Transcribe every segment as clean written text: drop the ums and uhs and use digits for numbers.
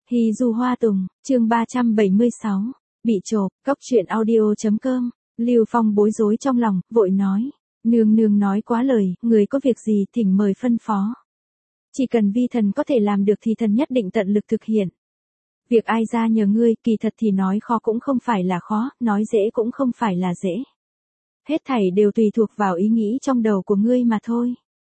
Hy Du Hoa Tùng, chương 376, bị chộp, cóc truyện audio.com, Lưu Phong bối rối trong lòng, vội nói, nương nương nói quá lời, người có việc gì thỉnh mời phân phó. Chỉ cần vi thần có thể làm được thì thần nhất định tận lực thực hiện. Việc ai ra nhờ ngươi, kỳ thật thì nói khó cũng không phải là khó, nói dễ cũng không phải là dễ. Hết thảy đều tùy thuộc vào ý nghĩ trong đầu của ngươi mà thôi.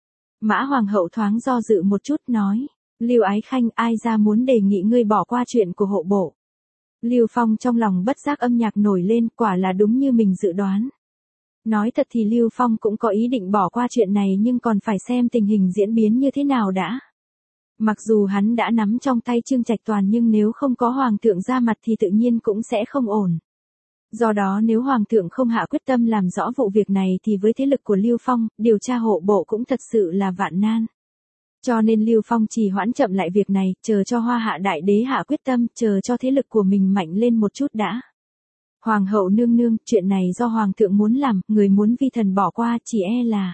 Mã Hoàng hậu thoáng do dự một chút nói, Lưu Ái Khanh, ai ra muốn đề nghị ngươi bỏ qua chuyện của hộ bộ. Lưu Phong trong lòng bất giác âm nhạc nổi lên, quả là đúng như mình dự đoán. Nói thật thì Lưu Phong cũng có ý định bỏ qua chuyện này nhưng còn phải xem tình hình diễn biến như thế nào đã. Mặc dù hắn đã nắm trong tay Trương Trạch Toàn nhưng nếu không có Hoàng thượng ra mặt thì tự nhiên cũng sẽ không ổn. Do đó nếu Hoàng thượng không hạ quyết tâm làm rõ vụ việc này thì với thế lực của Lưu Phong, điều tra hộ bộ cũng thật sự là vạn nan. Cho nên Lưu Phong trì hoãn chậm lại việc này, chờ cho Hoa Hạ Đại Đế hạ quyết tâm, chờ cho thế lực của mình mạnh lên một chút đã. Hoàng hậu nương nương, chuyện này do Hoàng thượng muốn làm, người muốn vi thần bỏ qua chỉ e là.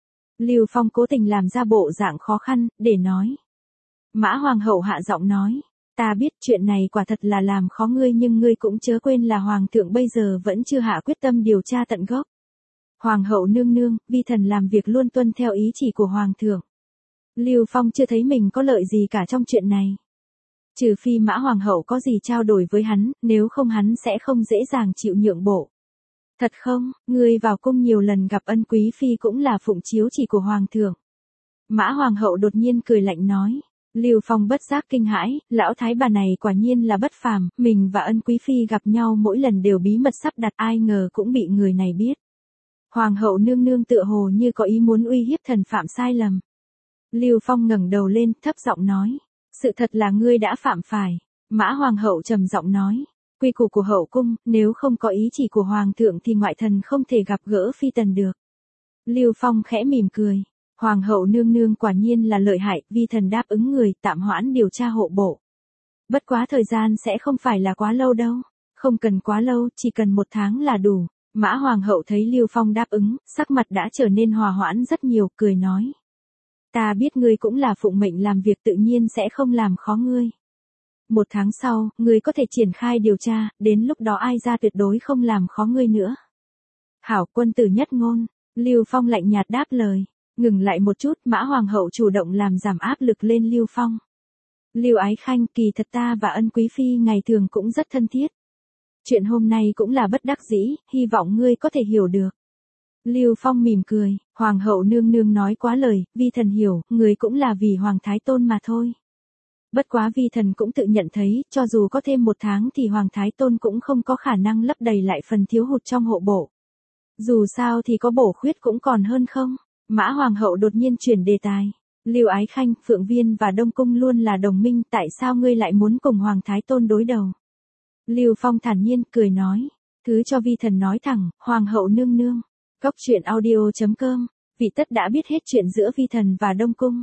Lưu Phong cố tình làm ra bộ dạng khó khăn, để nói. Mã Hoàng hậu hạ giọng nói, ta biết chuyện này quả thật là làm khó ngươi nhưng ngươi cũng chớ quên là Hoàng thượng bây giờ vẫn chưa hạ quyết tâm điều tra tận gốc. Hoàng hậu nương nương, vi thần làm việc luôn tuân theo ý chỉ của Hoàng thượng. Lưu Phong chưa thấy mình có lợi gì cả trong chuyện này. Trừ phi Mã Hoàng hậu có gì trao đổi với hắn, nếu không hắn sẽ không dễ dàng chịu nhượng bộ. Thật không, ngươi vào cung nhiều lần gặp Ân Quý Phi cũng là phụng chiếu chỉ của Hoàng thượng. Mã Hoàng hậu đột nhiên cười lạnh nói. Lưu Phong bất giác kinh hãi, lão thái bà này quả nhiên là bất phàm, mình và Ân Quý Phi gặp nhau mỗi lần đều bí mật sắp đặt, ai ngờ cũng bị người này biết. Hoàng hậu nương nương tựa hồ như có ý muốn uy hiếp thần phạm sai lầm. Lưu Phong ngẩng đầu lên, thấp giọng nói, sự thật là ngươi đã phạm phải. Mã Hoàng hậu trầm giọng nói, quy củ của hậu cung, nếu không có ý chỉ của Hoàng thượng thì ngoại thần không thể gặp gỡ phi tần được. Lưu Phong khẽ mỉm cười. Hoàng hậu nương nương quả nhiên là lợi hại, vi thần đáp ứng người, tạm hoãn điều tra hộ bộ. Bất quá thời gian sẽ không phải là quá lâu đâu, không cần quá lâu, chỉ cần 1 tháng là đủ. Mã Hoàng hậu thấy Lưu Phong đáp ứng, sắc mặt đã trở nên hòa hoãn rất nhiều, cười nói. Ta biết ngươi cũng là phụng mệnh làm việc tự nhiên sẽ không làm khó ngươi. 1 tháng sau, ngươi có thể triển khai điều tra, đến lúc đó ai ra tuyệt đối không làm khó ngươi nữa. Hảo, quân tử nhất ngôn, Lưu Phong lạnh nhạt đáp lời. Ngừng lại một chút, Mã Hoàng hậu chủ động làm giảm áp lực lên Lưu Phong. Lưu Ái Khanh, kỳ thật ta và Ân Quý Phi ngày thường cũng rất thân thiết. Chuyện hôm nay cũng là bất đắc dĩ, hy vọng ngươi có thể hiểu được. Lưu Phong mỉm cười, Hoàng hậu nương nương nói quá lời, vi thần hiểu, người cũng là vì Hoàng Thái Tôn mà thôi. Bất quá vi thần cũng tự nhận thấy, cho dù có thêm 1 tháng thì Hoàng Thái Tôn cũng không có khả năng lấp đầy lại phần thiếu hụt trong hộ bộ. Dù sao thì có bổ khuyết cũng còn hơn không. Mã Hoàng hậu đột nhiên chuyển đề tài. Lưu Ái Khanh, Phượng Viên và Đông Cung luôn là đồng minh, tại sao ngươi lại muốn cùng Hoàng Thái Tôn đối đầu? Lưu Phong thản nhiên cười nói, thứ cho vi thần nói thẳng, Hoàng hậu nương nương. Cóc truyện audio.com, vị tất đã biết hết chuyện giữa vi thần và Đông Cung.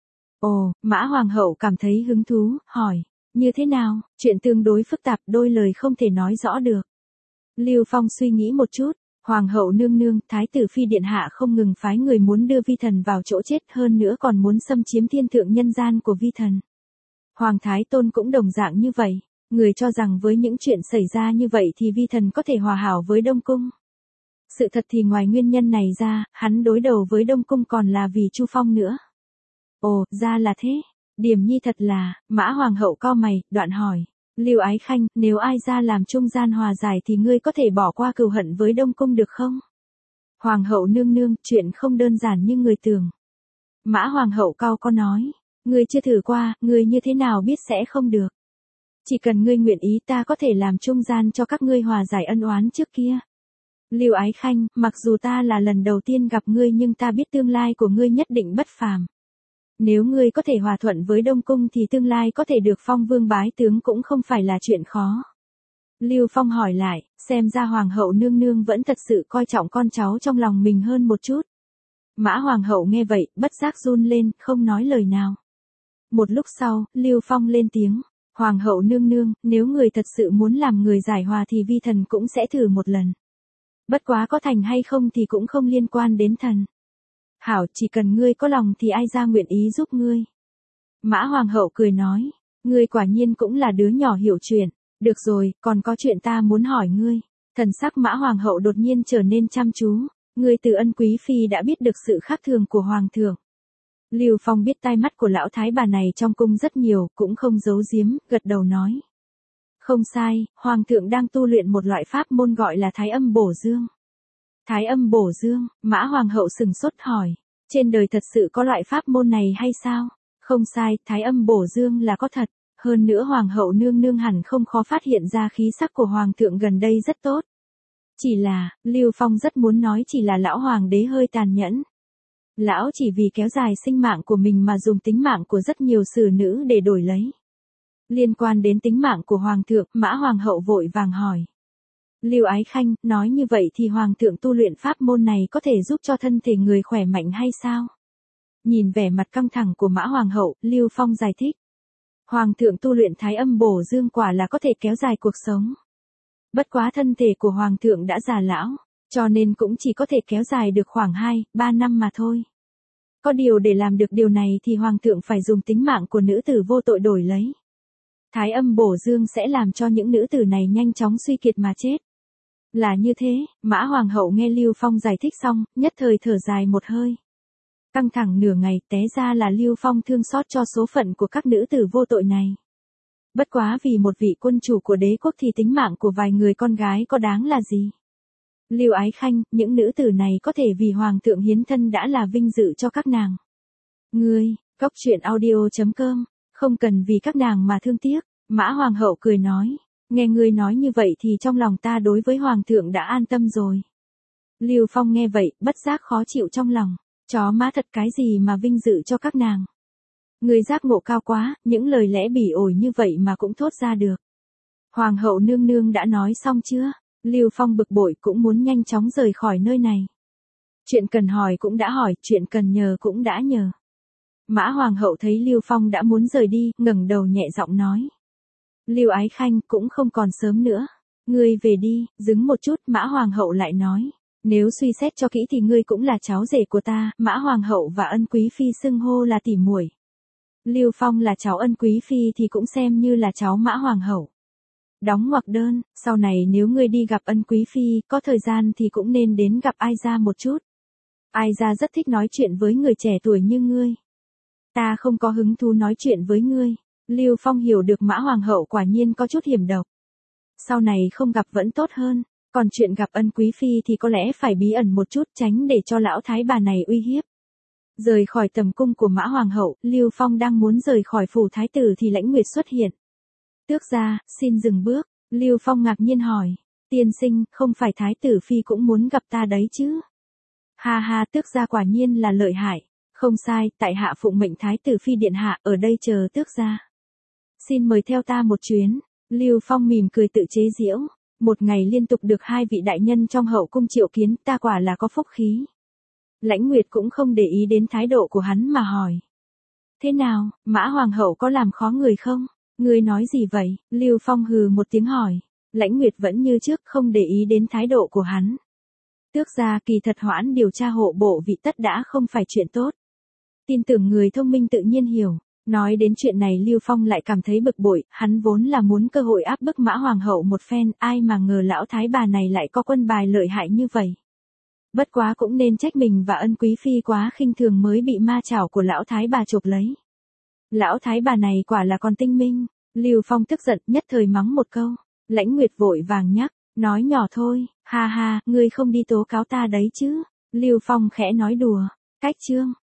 Ồ, Mã Hoàng hậu cảm thấy hứng thú, hỏi, như thế nào, chuyện tương đối phức tạp, đôi lời không thể nói rõ được. Lưu Phong suy nghĩ một chút. Hoàng hậu nương nương, Thái tử Phi Điện Hạ không ngừng phái người muốn đưa vi thần vào chỗ chết, hơn nữa còn muốn xâm chiếm thiên thượng nhân gian của vi thần. Hoàng Thái Tôn cũng đồng dạng như vậy, người cho rằng với những chuyện xảy ra như vậy thì vi thần có thể hòa hảo với Đông Cung. Sự thật thì ngoài nguyên nhân này ra, hắn đối đầu với Đông Cung còn là vì Chu Phong nữa. Ồ, ra là thế, Điềm Nhi thật là, Mã Hoàng hậu cau mày, đoạn hỏi. Lưu Ái Khanh, nếu ai ra làm trung gian hòa giải thì ngươi có thể bỏ qua cừu hận với Đông Cung được không? Hoàng hậu nương nương, chuyện không đơn giản như người tưởng. Mã Hoàng hậu cau có nói, ngươi chưa thử qua, ngươi như thế nào biết sẽ không được. Chỉ cần ngươi nguyện ý ta có thể làm trung gian cho các ngươi hòa giải ân oán trước kia. Lưu Ái Khanh, mặc dù ta là lần đầu tiên gặp ngươi nhưng ta biết tương lai của ngươi nhất định bất phàm. Nếu ngươi có thể hòa thuận với Đông Cung thì tương lai có thể được phong vương bái tướng cũng không phải là chuyện khó. Lưu Phong hỏi lại, xem ra Hoàng hậu nương nương vẫn thật sự coi trọng con cháu trong lòng mình hơn một chút. Mã Hoàng hậu nghe vậy, bất giác run lên, không nói lời nào. Một lúc sau, Lưu Phong lên tiếng, Hoàng hậu nương nương, nếu người thật sự muốn làm người giải hòa thì vi thần cũng sẽ thử một lần. Bất quá có thành hay không thì cũng không liên quan đến thần. Hảo, chỉ cần ngươi có lòng thì ai ra nguyện ý giúp ngươi. Mã Hoàng hậu cười nói, Ngươi quả nhiên cũng là đứa nhỏ hiểu chuyện. Được rồi, còn có chuyện ta muốn hỏi ngươi. Thần sắc Mã Hoàng hậu đột nhiên trở nên chăm chú. Ngươi từ Ân quý phi đã biết được sự khác thường của hoàng thượng. Lưu Phong biết tai mắt của lão thái bà này trong cung rất nhiều, cũng không giấu giếm, gật đầu nói. Không sai, hoàng thượng đang tu luyện một loại pháp môn gọi là Thái Âm Bổ Dương. Thái Âm Bổ Dương, Mã Hoàng hậu sừng sốt hỏi. Trên đời thật sự có loại pháp môn này hay sao? Không sai, Thái Âm Bổ Dương là có thật. Hơn nữa Hoàng hậu nương nương hẳn không khó phát hiện ra khí sắc của Hoàng thượng gần đây rất tốt. Chỉ là, Lưu Phong rất muốn nói chỉ là lão Hoàng đế hơi tàn nhẫn. Lão chỉ vì kéo dài sinh mạng của mình mà dùng tính mạng của rất nhiều xử nữ để đổi lấy. Liên quan đến tính mạng của Hoàng thượng, Mã Hoàng hậu vội vàng hỏi. Lưu Ái Khanh, nói như vậy thì Hoàng thượng tu luyện pháp môn này có thể giúp cho thân thể người khỏe mạnh hay sao? Nhìn vẻ mặt căng thẳng của Mã Hoàng hậu, Lưu Phong giải thích. Hoàng thượng tu luyện Thái Âm Bổ Dương quả là có thể kéo dài cuộc sống. Bất quá thân thể của Hoàng thượng đã già lão, cho nên cũng chỉ có thể kéo dài được khoảng 2-3 năm mà thôi. Có điều để làm được điều này thì Hoàng thượng phải dùng tính mạng của nữ tử vô tội đổi lấy. Thái Âm Bổ Dương sẽ làm cho những nữ tử này nhanh chóng suy kiệt mà chết. Là như thế, Mã Hoàng hậu nghe Lưu Phong giải thích xong, nhất thời thở dài một hơi. Căng thẳng nửa ngày, té ra là Lưu Phong thương xót cho số phận của các nữ tử vô tội này. Bất quá vì một vị quân chủ của đế quốc thì tính mạng của vài người con gái có đáng là gì? Lưu Ái Khanh, những nữ tử này có thể vì Hoàng thượng hiến thân đã là vinh dự cho các nàng. Ngươi, Cóc Truyện Audio.com, không cần vì các nàng mà thương tiếc. Mã Hoàng hậu cười nói. Nghe ngươi nói như vậy thì trong lòng ta đối với Hoàng thượng đã an tâm rồi. Lưu Phong nghe vậy, bất giác khó chịu trong lòng. Chó má thật cái gì mà vinh dự cho các nàng. Ngươi giác ngộ cao quá, những lời lẽ bỉ ổi như vậy mà cũng thốt ra được. Hoàng hậu nương nương đã nói xong chưa? Lưu Phong bực bội cũng muốn nhanh chóng rời khỏi nơi này. Chuyện cần hỏi cũng đã hỏi, chuyện cần nhờ cũng đã nhờ. Mã Hoàng hậu thấy Lưu Phong đã muốn rời đi, ngẩng đầu nhẹ giọng nói. Lưu Ái Khanh, cũng không còn sớm nữa. Ngươi về đi, dừng một chút, Mã Hoàng hậu lại nói. Nếu suy xét cho kỹ thì ngươi cũng là cháu rể của ta, Mã Hoàng hậu và Ân quý phi xưng hô là tỉ muội. Lưu Phong là cháu Ân quý phi thì cũng xem như là cháu Mã Hoàng hậu. Đóng ngoặc đơn, sau này nếu ngươi đi gặp Ân quý phi, có thời gian thì cũng nên đến gặp Ai Gia một chút. Ai Gia rất thích nói chuyện với người trẻ tuổi như ngươi. Ta không có hứng thú nói chuyện với ngươi. Lưu Phong hiểu được Mã Hoàng hậu quả nhiên có chút hiểm độc. Sau này không gặp vẫn tốt hơn, còn chuyện gặp Ân quý phi thì có lẽ phải bí ẩn một chút tránh để cho lão thái bà này uy hiếp. Rời khỏi tầm cung của Mã Hoàng hậu, Lưu Phong đang muốn rời khỏi phủ thái tử thì Lãnh Nguyệt xuất hiện. Tước gia, xin dừng bước. Lưu Phong ngạc nhiên hỏi. Tiên sinh, không phải thái tử phi cũng muốn gặp ta đấy chứ? Ha ha, tước gia quả nhiên là lợi hại. Không sai, tại hạ phụng mệnh thái tử phi điện hạ ở đây chờ tước gia. Xin mời theo ta một chuyến. Lưu Phong mỉm cười tự chế giễu. Một ngày liên tục được hai vị đại nhân trong hậu cung triệu kiến, ta quả là có phúc khí. Lãnh Nguyệt cũng không để ý đến thái độ của hắn mà hỏi. Thế nào, Mã Hoàng hậu có làm khó người không? Ngươi nói gì vậy? Lưu Phong hừ một tiếng hỏi. Lãnh Nguyệt vẫn như trước không để ý đến thái độ của hắn. Tước gia, kỳ thật hoãn điều tra hộ bộ vị tất đã không phải chuyện tốt. Tin tưởng người thông minh tự nhiên hiểu. Nói đến chuyện này Lưu Phong lại cảm thấy bực bội, hắn vốn là muốn cơ hội áp bức Mã Hoàng hậu một phen, ai mà ngờ lão thái bà này lại có quân bài lợi hại như vậy. Bất quá cũng nên trách mình và Ân quý phi quá khinh thường mới bị ma chảo của lão thái bà chộp lấy. Lão thái bà này quả là con tinh minh. Lưu Phong tức giận nhất thời mắng một câu. Lãnh Nguyệt vội vàng nhắc, nói nhỏ thôi, ha ha, ngươi không đi tố cáo ta đấy chứ. Lưu Phong khẽ nói đùa. Cách chương